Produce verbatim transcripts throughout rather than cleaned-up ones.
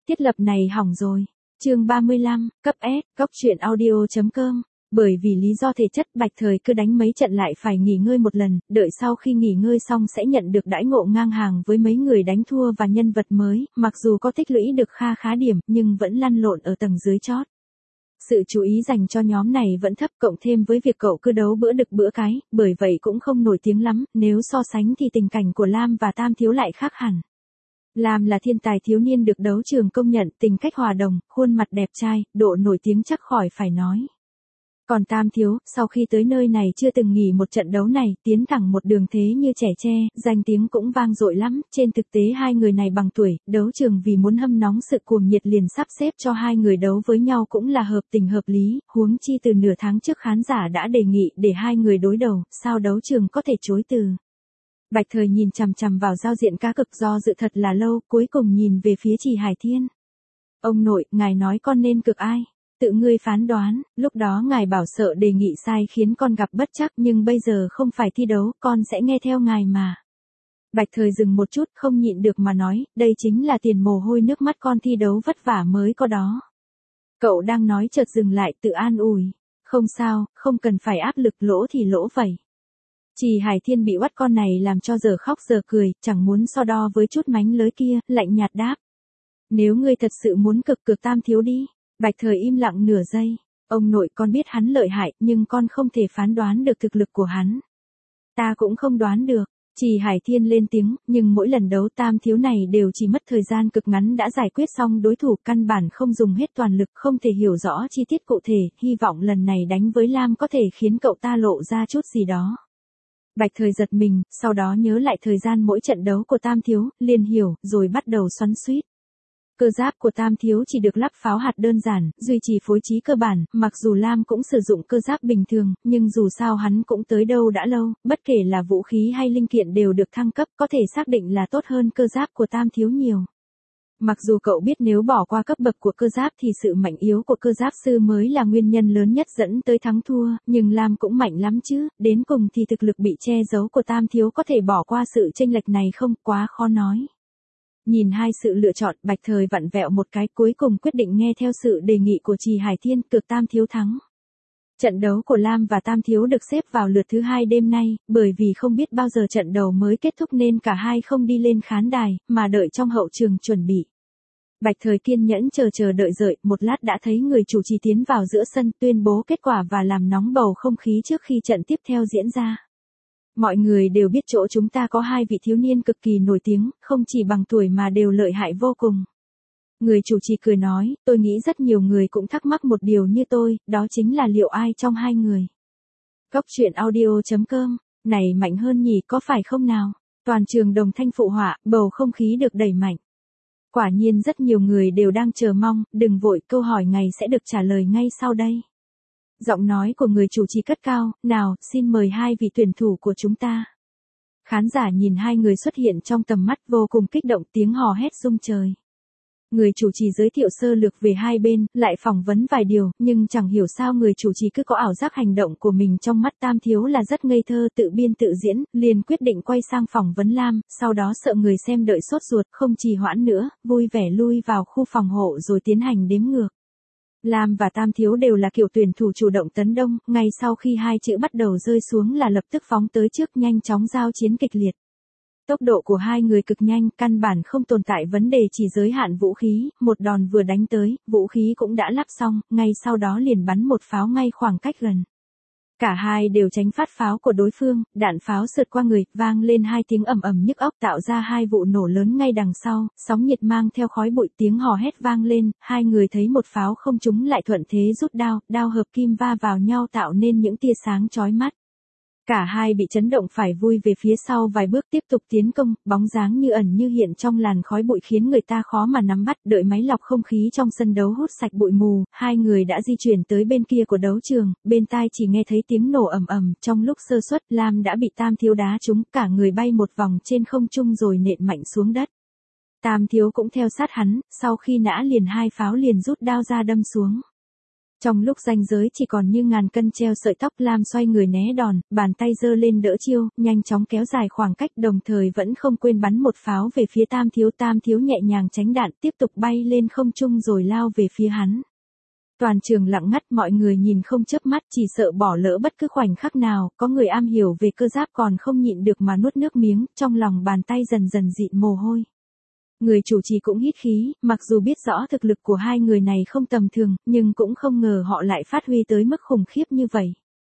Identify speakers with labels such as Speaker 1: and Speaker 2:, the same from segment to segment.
Speaker 1: Thiết lập này hỏng rồi. Chương ba mươi lăm, cấp S, góc truyện audio.com. Bởi vì lý do thể chất, Bạch Thời cứ đánh mấy trận lại phải nghỉ ngơi một lần, đợi sau khi nghỉ ngơi xong sẽ nhận được đãi ngộ ngang hàng với mấy người đánh thua và nhân vật mới, mặc dù có tích lũy được kha khá điểm, nhưng vẫn lăn lộn ở tầng dưới chót. Sự chú ý dành cho nhóm này vẫn thấp, cộng thêm với việc cậu cứ đấu bữa đực bữa cái, bởi vậy cũng không nổi tiếng lắm, nếu so sánh thì tình cảnh của Lam và Tam Thiếu lại khác hẳn. Lam là thiên tài thiếu niên được đấu trường công nhận, tình cách hòa đồng, khuôn mặt đẹp trai, độ nổi tiếng chắc khỏi phải nói. Còn Tam Thiếu, sau khi tới nơi này chưa từng nghỉ một trận đấu này, tiến thẳng một đường thế như trẻ tre, danh tiếng cũng vang dội lắm, trên thực tế hai người này bằng tuổi, đấu trường vì muốn hâm nóng sự cuồng nhiệt liền sắp xếp cho hai người đấu với nhau cũng là hợp tình hợp lý, huống chi từ nửa tháng trước khán giả đã đề nghị để hai người đối đầu, sao đấu trường có thể chối từ. Bạch Thời nhìn chằm chằm vào giao diện cá cực do dự thật là lâu, cuối cùng nhìn về phía Trì Hải Thiên. Ông nội, ngài nói con nên cực ai? Tự ngươi phán đoán, lúc đó ngài bảo sợ đề nghị sai khiến con gặp bất trắc, nhưng bây giờ không phải thi đấu, con sẽ nghe theo ngài mà. Bạch Thời dừng một chút, không nhịn được mà nói, đây chính là tiền mồ hôi nước mắt con thi đấu vất vả mới có đó. Cậu đang nói chợt dừng lại, tự an ủi. Không sao, không cần phải áp lực, lỗ thì lỗ vậy. Trì Hải Thiên bị oắt con này làm cho giờ khóc giờ cười, chẳng muốn so đo với chút mánh lới kia, lạnh nhạt đáp. Nếu ngươi thật sự muốn cực cực Tam Thiếu đi. Bạch Thời im lặng nửa giây. Ông nội, con biết hắn lợi hại, nhưng con không thể phán đoán được thực lực của hắn. Ta cũng không đoán được. Trì Hải Thiên lên tiếng, nhưng mỗi lần đấu Tam Thiếu này đều chỉ mất thời gian cực ngắn đã giải quyết xong đối thủ, căn bản không dùng hết toàn lực, không thể hiểu rõ chi tiết cụ thể, hy vọng lần này đánh với Lam có thể khiến cậu ta lộ ra chút gì đó. Bạch Thời giật mình, sau đó nhớ lại thời gian mỗi trận đấu của Tam Thiếu, liền hiểu, rồi bắt đầu xoắn xuýt. Cơ giáp của Tam Thiếu chỉ được lắp pháo hạt đơn giản, duy trì phối trí cơ bản, mặc dù Lam cũng sử dụng cơ giáp bình thường, nhưng dù sao hắn cũng tới đâu đã lâu, bất kể là vũ khí hay linh kiện đều được thăng cấp, có thể xác định là tốt hơn cơ giáp của Tam Thiếu nhiều. Mặc dù cậu biết nếu bỏ qua cấp bậc của cơ giáp thì sự mạnh yếu của cơ giáp sư mới là nguyên nhân lớn nhất dẫn tới thắng thua, nhưng Lam cũng mạnh lắm chứ, đến cùng thì thực lực bị che giấu của Tam Thiếu có thể bỏ qua sự chênh lệch này không, quá khó nói. Nhìn hai sự lựa chọn, Bạch Thời vặn vẹo một cái, cuối cùng quyết định nghe theo sự đề nghị của Trì Hải Thiên, cực Tam Thiếu thắng. Trận đấu của Lam và Tam Thiếu được xếp vào lượt thứ hai đêm nay, bởi vì không biết bao giờ trận đấu mới kết thúc nên cả hai không đi lên khán đài, mà đợi trong hậu trường chuẩn bị. Bạch Thời kiên nhẫn chờ chờ đợi đợi, một lát đã thấy người chủ trì tiến vào giữa sân tuyên bố kết quả và làm nóng bầu không khí trước khi trận tiếp theo diễn ra. Mọi người đều biết chỗ chúng ta có hai vị thiếu niên cực kỳ nổi tiếng, không chỉ bằng tuổi mà đều lợi hại vô cùng. Người chủ trì cười nói, tôi nghĩ rất nhiều người cũng thắc mắc một điều như tôi, đó chính là liệu ai trong hai người. Góc truyện audio.com, này mạnh hơn nhỉ, có phải không nào? Toàn trường đồng thanh phụ họa, bầu không khí được đẩy mạnh. Quả nhiên rất nhiều người đều đang chờ mong, đừng vội, câu hỏi ngày sẽ được trả lời ngay sau đây. Giọng nói của người chủ trì cất cao, nào, xin mời hai vị tuyển thủ của chúng ta. Khán giả nhìn hai người xuất hiện trong tầm mắt vô cùng kích động, tiếng hò hét rung trời. Người chủ trì giới thiệu sơ lược về hai bên, lại phỏng vấn vài điều, nhưng chẳng hiểu sao người chủ trì cứ có ảo giác hành động của mình trong mắt Tam Thiếu là rất ngây thơ, tự biên tự diễn, liền quyết định quay sang phỏng vấn Lam, sau đó sợ người xem đợi sốt ruột, không trì hoãn nữa, vui vẻ lui vào khu phòng hộ rồi tiến hành đếm ngược. Lam và Tam Thiếu đều là kiểu tuyển thủ chủ động tấn công, ngay sau khi hai chữ bắt đầu rơi xuống là lập tức phóng tới trước, nhanh chóng giao chiến kịch liệt. Tốc độ của hai người cực nhanh, căn bản không tồn tại vấn đề chỉ giới hạn vũ khí, một đòn vừa đánh tới, vũ khí cũng đã lắp xong, ngay sau đó liền bắn một pháo ngay khoảng cách gần. Cả hai đều tránh phát pháo của đối phương, đạn pháo sượt qua người, vang lên hai tiếng ầm ầm nhức óc tạo ra hai vụ nổ lớn ngay đằng sau, sóng nhiệt mang theo khói bụi, tiếng hò hét vang lên, hai người thấy một pháo không trúng lại thuận thế rút đao, đao hợp kim va vào nhau tạo nên những tia sáng chói mắt. Cả hai bị chấn động phải vui về phía sau vài bước tiếp tục tiến công, bóng dáng như ẩn như hiện trong làn khói bụi khiến người ta khó mà nắm bắt, đợi máy lọc không khí trong sân đấu hút sạch bụi mù, hai người đã di chuyển tới bên kia của đấu trường, bên tai chỉ nghe thấy tiếng nổ ầm ầm, trong lúc sơ suất, Lam đã bị Tam Thiếu đá trúng, cả người bay một vòng trên không trung rồi nện mạnh xuống đất. Tam Thiếu cũng theo sát hắn, sau khi nã liền hai pháo liền rút đao ra đâm xuống. Trong lúc ranh giới chỉ còn như ngàn cân treo sợi tóc, Lam xoay người né đòn, bàn tay giơ lên đỡ chiêu, nhanh chóng kéo dài khoảng cách, đồng thời vẫn không quên bắn một pháo về phía Tam Thiếu. Tam Thiếu nhẹ nhàng tránh đạn, tiếp tục bay lên không trung rồi lao về phía hắn. Toàn trường lặng ngắt, mọi người nhìn không chớp mắt, chỉ sợ bỏ lỡ bất cứ khoảnh khắc nào. Có người am hiểu về cơ giáp còn không nhịn được mà nuốt nước miếng, trong lòng bàn tay dần dần dịn mồ hôi. Người chủ trì cũng hít khí, mặc dù biết rõ thực lực của hai người này không tầm thường, nhưng cũng không ngờ họ lại phát huy tới mức khủng khiếp như vậy.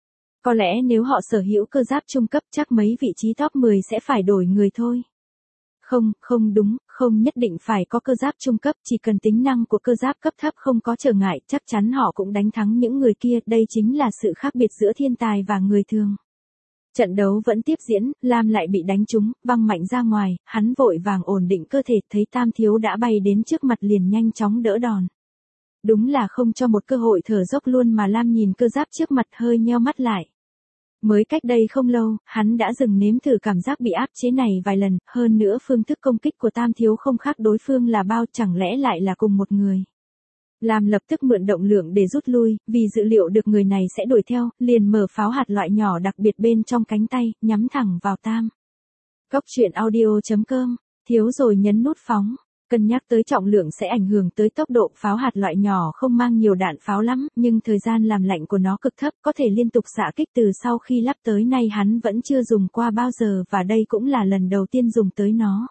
Speaker 1: Có lẽ nếu họ sở hữu cơ giáp trung cấp chắc mấy vị trí top mười sẽ phải đổi người thôi. Không, không đúng, không nhất định phải có cơ giáp trung cấp, chỉ cần tính năng của cơ giáp cấp thấp không có trở ngại, chắc chắn họ cũng đánh thắng những người kia, đây chính là sự khác biệt giữa thiên tài và người thường. Trận đấu vẫn tiếp diễn, Lam lại bị đánh trúng, văng mạnh ra ngoài, hắn vội vàng ổn định cơ thể, thấy Tam Thiếu đã bay đến trước mặt liền nhanh chóng đỡ đòn. Đúng là không cho một cơ hội thở dốc luôn mà Lam nhìn cơ giáp trước mặt hơi nheo mắt lại. Mới cách đây không lâu, hắn đã dừng nếm thử cảm giác bị áp chế này vài lần, hơn nữa phương thức công kích của Tam Thiếu không khác đối phương là bao, chẳng lẽ lại là cùng một người. Lam lập tức mượn động lượng để rút lui, vì dự liệu được người này sẽ đuổi theo, liền mở pháo hạt loại nhỏ đặc biệt bên trong cánh tay, nhắm thẳng vào Tam. Cốc truyện audio chấm com, thiếu rồi nhấn nút phóng. Cân nhắc tới trọng lượng sẽ ảnh hưởng tới tốc độ, pháo hạt loại nhỏ không mang nhiều đạn pháo lắm, nhưng thời gian làm lạnh của nó cực thấp, có thể liên tục xạ kích. Từ sau khi lắp tới nay hắn vẫn chưa dùng qua bao giờ và đây cũng là lần đầu tiên dùng tới nó.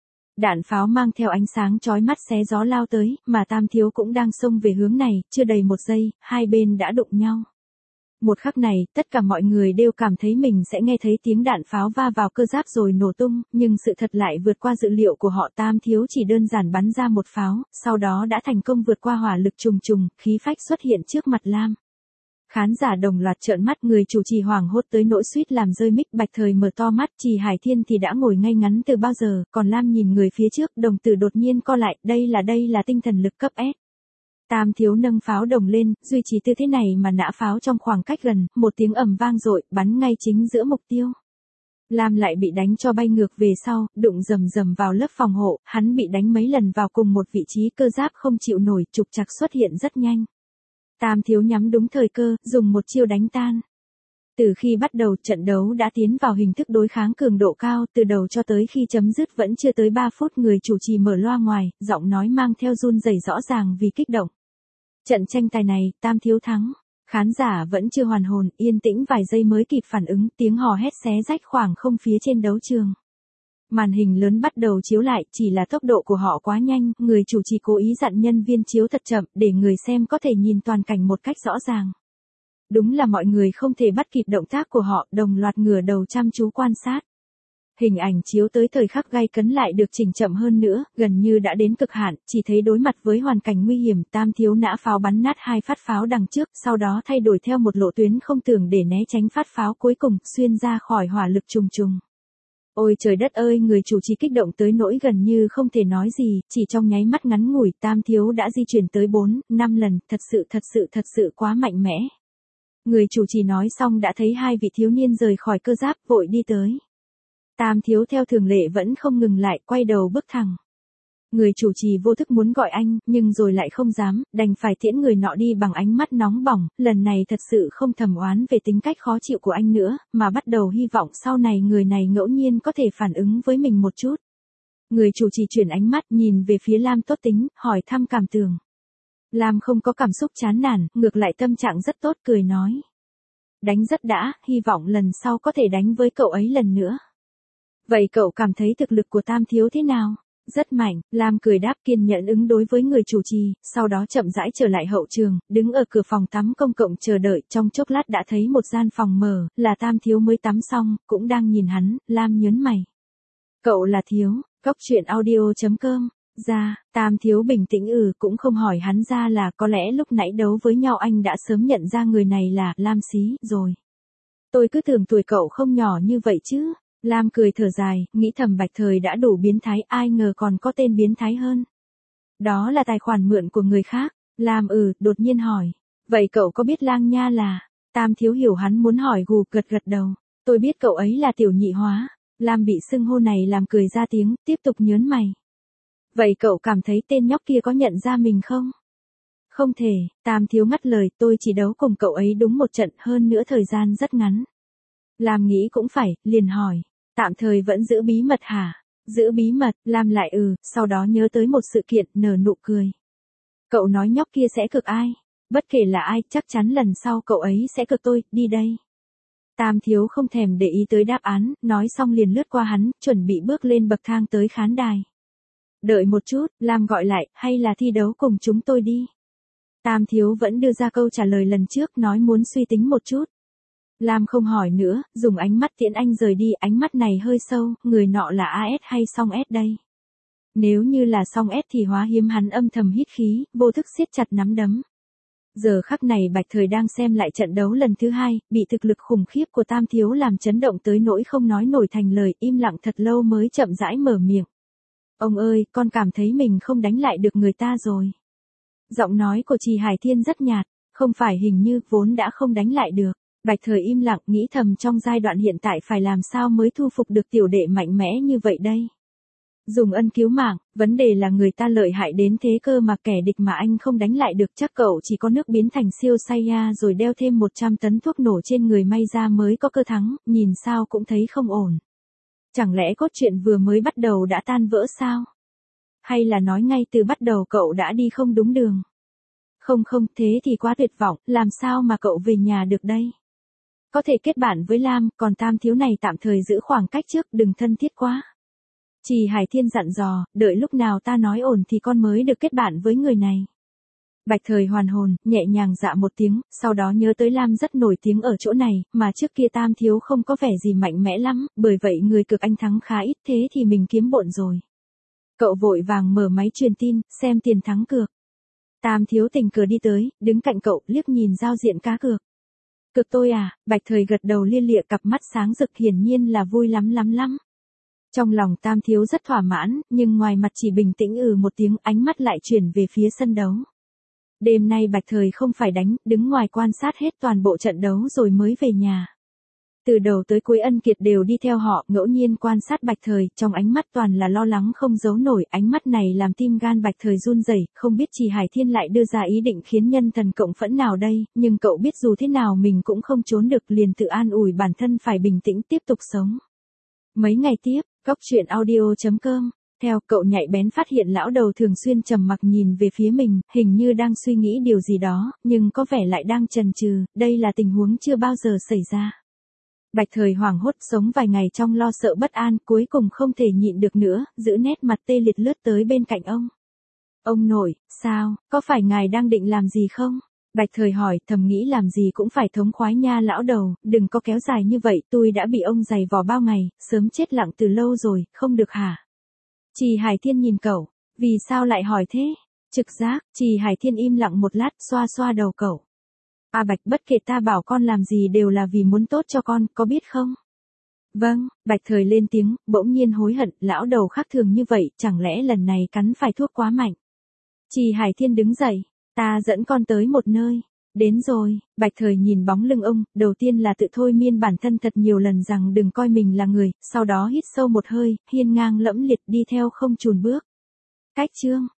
Speaker 1: Đạn pháo mang theo ánh sáng chói mắt xé gió lao tới, mà Tam Thiếu cũng đang xông về hướng này, chưa đầy một giây, hai bên đã đụng nhau. Một khắc này, tất cả mọi người đều cảm thấy mình sẽ nghe thấy tiếng đạn pháo va vào cơ giáp rồi nổ tung, nhưng sự thật lại vượt qua dự liệu của họ. Tam Thiếu chỉ đơn giản bắn ra một pháo, sau đó đã thành công vượt qua hỏa lực trùng trùng, khí phách xuất hiện trước mặt Lam. Khán giả đồng loạt trợn mắt, người chủ trì hoảng hốt tới nỗi suýt làm rơi mic, Bạch Thời mở to mắt, Trì Hải Thiên thì đã ngồi ngay ngắn từ bao giờ, còn Lam nhìn người phía trước, đồng tử đột nhiên co lại, đây là đây là tinh thần lực cấp S. Tam Thiếu nâng pháo đồng lên, duy trì tư thế này mà nã pháo trong khoảng cách gần, một tiếng ầm vang dội, bắn ngay chính giữa mục tiêu. Lam lại bị đánh cho bay ngược về sau, đụng rầm rầm vào lớp phòng hộ, hắn bị đánh mấy lần vào cùng một vị trí, cơ giáp không chịu nổi, trục trặc xuất hiện rất nhanh. Tam Thiếu nhắm đúng thời cơ, dùng một chiêu đánh tan. Từ khi bắt đầu, trận đấu đã tiến vào hình thức đối kháng cường độ cao, từ đầu cho tới khi chấm dứt vẫn chưa tới ba phút, người chủ trì mở loa ngoài, giọng nói mang theo run rẩy rõ ràng vì kích động. Trận tranh tài này, Tam Thiếu thắng. Khán giả vẫn chưa hoàn hồn, yên tĩnh vài giây mới kịp phản ứng, tiếng hò hét xé rách khoảng không phía trên đấu trường. Màn hình lớn bắt đầu chiếu lại, chỉ là tốc độ của họ quá nhanh, người chủ trì cố ý dặn nhân viên chiếu thật chậm, để người xem có thể nhìn toàn cảnh một cách rõ ràng. Đúng là mọi người không thể bắt kịp động tác của họ, đồng loạt ngửa đầu chăm chú quan sát. Hình ảnh chiếu tới thời khắc gay cấn lại được chỉnh chậm hơn nữa, gần như đã đến cực hạn, chỉ thấy đối mặt với hoàn cảnh nguy hiểm, Tam Thiếu nã pháo bắn nát hai phát pháo đằng trước, sau đó thay đổi theo một lộ tuyến không tưởng để né tránh phát pháo cuối cùng, xuyên ra khỏi hỏa lực trùng trùng. Ôi trời đất ơi, người chủ trì kích động tới nỗi gần như không thể nói gì, chỉ trong nháy mắt ngắn ngủi, Tam Thiếu đã di chuyển tới bốn, năm lần, thật sự thật sự thật sự quá mạnh mẽ. Người chủ trì nói xong đã thấy hai vị thiếu niên rời khỏi cơ giáp, vội đi tới. Tam Thiếu theo thường lệ vẫn không ngừng lại, quay đầu bước thẳng. Người chủ trì vô thức muốn gọi anh, nhưng rồi lại không dám, đành phải tiễn người nọ đi bằng ánh mắt nóng bỏng, lần này thật sự không thầm oán về tính cách khó chịu của anh nữa, mà bắt đầu hy vọng sau này người này ngẫu nhiên có thể phản ứng với mình một chút. Người chủ trì chuyển ánh mắt nhìn về phía Lam tốt tính, hỏi thăm cảm tưởng. Lam không có cảm xúc chán nản, ngược lại tâm trạng rất tốt, cười nói. Đánh rất đã, hy vọng lần sau có thể đánh với cậu ấy lần nữa. Vậy cậu cảm thấy thực lực của Tam Thiếu thế nào? Rất mạnh, Lam cười đáp, kiên nhẫn ứng đối với người chủ trì, sau đó chậm rãi trở lại hậu trường, đứng ở cửa phòng tắm công cộng chờ đợi, trong chốc lát đã thấy một gian phòng mở, là Tam Thiếu mới tắm xong, cũng đang nhìn hắn, Lam nhớn mày. Cậu là Thiếu, cốc truyện audio chấm com, ra, Tam Thiếu bình tĩnh ừ, cũng không hỏi hắn ra là có lẽ lúc nãy đấu với nhau anh đã sớm nhận ra người này là Lam Xí rồi. Tôi cứ tưởng tuổi cậu không nhỏ như vậy chứ. Lam cười thở dài, nghĩ thầm Bạch Thời đã đủ biến thái, ai ngờ còn có tên biến thái hơn. Đó là tài khoản mượn của người khác. Lam ừ, đột nhiên hỏi. Vậy cậu có biết Lang Nha là? Tam Thiếu hiểu hắn muốn hỏi, gù gật gật đầu. Tôi biết cậu ấy là Tiểu Nhị Hóa. Lam bị xưng hô này làm cười ra tiếng, tiếp tục nhớn mày. Vậy cậu cảm thấy tên nhóc kia có nhận ra mình không? Không thể, Tam Thiếu ngắt lời, tôi chỉ đấu cùng cậu ấy đúng một trận, hơn nữa thời gian rất ngắn. Lam nghĩ cũng phải, liền hỏi, tạm thời vẫn giữ bí mật hả? Giữ bí mật, Lam lại ừ, sau đó nhớ tới một sự kiện, nở nụ cười. Cậu nói nhóc kia sẽ cực ai? Bất kể là ai, chắc chắn lần sau cậu ấy sẽ cực tôi, đi đây. Tam Thiếu không thèm để ý tới đáp án, nói xong liền lướt qua hắn, chuẩn bị bước lên bậc thang tới khán đài. Đợi một chút, Lam gọi lại, hay là thi đấu cùng chúng tôi đi. Tam Thiếu vẫn đưa ra câu trả lời lần trước, nói muốn suy tính một chút. Lam không hỏi nữa, dùng ánh mắt tiễn anh rời đi, ánh mắt này hơi sâu, người nọ là a ét hay song S đây? Nếu như là song S thì hóa hiếm hắn âm thầm hít khí, vô thức siết chặt nắm đấm. Giờ khắc này Bạch Thời đang xem lại trận đấu lần thứ hai, bị thực lực khủng khiếp của Tam Thiếu làm chấn động tới nỗi không nói nổi thành lời, im lặng thật lâu mới chậm rãi mở miệng. Ông ơi, con cảm thấy mình không đánh lại được người ta rồi. Giọng nói của Trì Hải Thiên rất nhạt, không phải hình như vốn đã không đánh lại được. Bạch Thời im lặng nghĩ thầm trong giai đoạn hiện tại phải làm sao mới thu phục được tiểu đệ mạnh mẽ như vậy đây. Dùng ân cứu mạng, vấn đề là người ta lợi hại đến thế cơ mà kẻ địch mà anh không đánh lại được, chắc cậu chỉ có nước biến thành siêu Saiya rồi đeo thêm một trăm tấn thuốc nổ trên người may ra mới có cơ thắng, nhìn sao cũng thấy không ổn. Chẳng lẽ cốt truyện vừa mới bắt đầu đã tan vỡ sao? Hay là nói ngay từ bắt đầu cậu đã đi không đúng đường? Không không, thế thì quá tuyệt vọng, làm sao mà cậu về nhà được đây? Có thể kết bạn với Lam, còn Tam Thiếu này tạm thời giữ khoảng cách trước, đừng thân thiết quá. Trì Hải Thiên dặn dò, đợi lúc nào ta nói ổn thì con mới được kết bạn với người này. Bạch Thời hoàn hồn, nhẹ nhàng dạ một tiếng, sau đó nhớ tới Lam rất nổi tiếng ở chỗ này, mà trước kia Tam Thiếu không có vẻ gì mạnh mẽ lắm, bởi vậy người cực anh thắng khá ít, thế thì mình kiếm bộn rồi. Cậu vội vàng mở máy truyền tin, xem tiền thắng cược. Tam Thiếu tình cờ đi tới, đứng cạnh cậu, liếc nhìn giao diện cá cược. Cực tôi à? Bạch Thời gật đầu lia lịa, cặp mắt sáng rực, hiển nhiên là vui lắm lắm lắm. Trong lòng Tam Thiếu rất thỏa mãn, nhưng ngoài mặt chỉ bình tĩnh ừ một tiếng, ánh mắt lại chuyển về phía sân đấu. Đêm nay Bạch Thời không phải đánh, đứng ngoài quan sát hết toàn bộ trận đấu rồi mới về nhà. Từ đầu tới cuối Ân Kiệt đều đi theo họ, ngẫu nhiên quan sát Bạch Thời, trong ánh mắt toàn là lo lắng không giấu nổi, ánh mắt này làm tim gan Bạch Thời run rẩy, không biết Trì Hải Thiên lại đưa ra ý định khiến nhân thần cộng phẫn nào đây, nhưng cậu biết dù thế nào mình cũng không trốn được, liền tự an ủi bản thân phải bình tĩnh tiếp tục sống. Mấy ngày tiếp, Cóc Truyện Audio chấm com. Theo cậu nhạy bén phát hiện lão đầu thường xuyên trầm mặc nhìn về phía mình, hình như đang suy nghĩ điều gì đó, nhưng có vẻ lại đang chần chừ, đây là tình huống chưa bao giờ xảy ra. Bạch Thời hoảng hốt sống vài ngày trong lo sợ bất an, cuối cùng không thể nhịn được nữa, giữ nét mặt tê liệt lướt tới bên cạnh ông. Ông nội, sao, có phải ngài đang định làm gì không? Bạch Thời hỏi, thầm nghĩ làm gì cũng phải thống khoái nha lão đầu, đừng có kéo dài như vậy, tôi đã bị ông giày vò bao ngày, sớm chết lặng từ lâu rồi, không được hả? Trì Hải Thiên nhìn cậu, vì sao lại hỏi thế? Trực giác, Trì Hải Thiên im lặng một lát, xoa xoa đầu cậu. A Bạch, bất kể ta bảo con làm gì đều là vì muốn tốt cho con, có biết không? Vâng, Bạch Thời lên tiếng, bỗng nhiên hối hận, lão đầu khác thường như vậy, chẳng lẽ lần này cắn phải thuốc quá mạnh? Trì Hải Thiên đứng dậy, ta dẫn con tới một nơi. Đến rồi, Bạch Thời nhìn bóng lưng ông, đầu tiên là tự thôi miên bản thân thật nhiều lần rằng đừng coi mình là người, sau đó hít sâu một hơi, hiên ngang lẫm liệt đi theo không chùn bước. Cách chương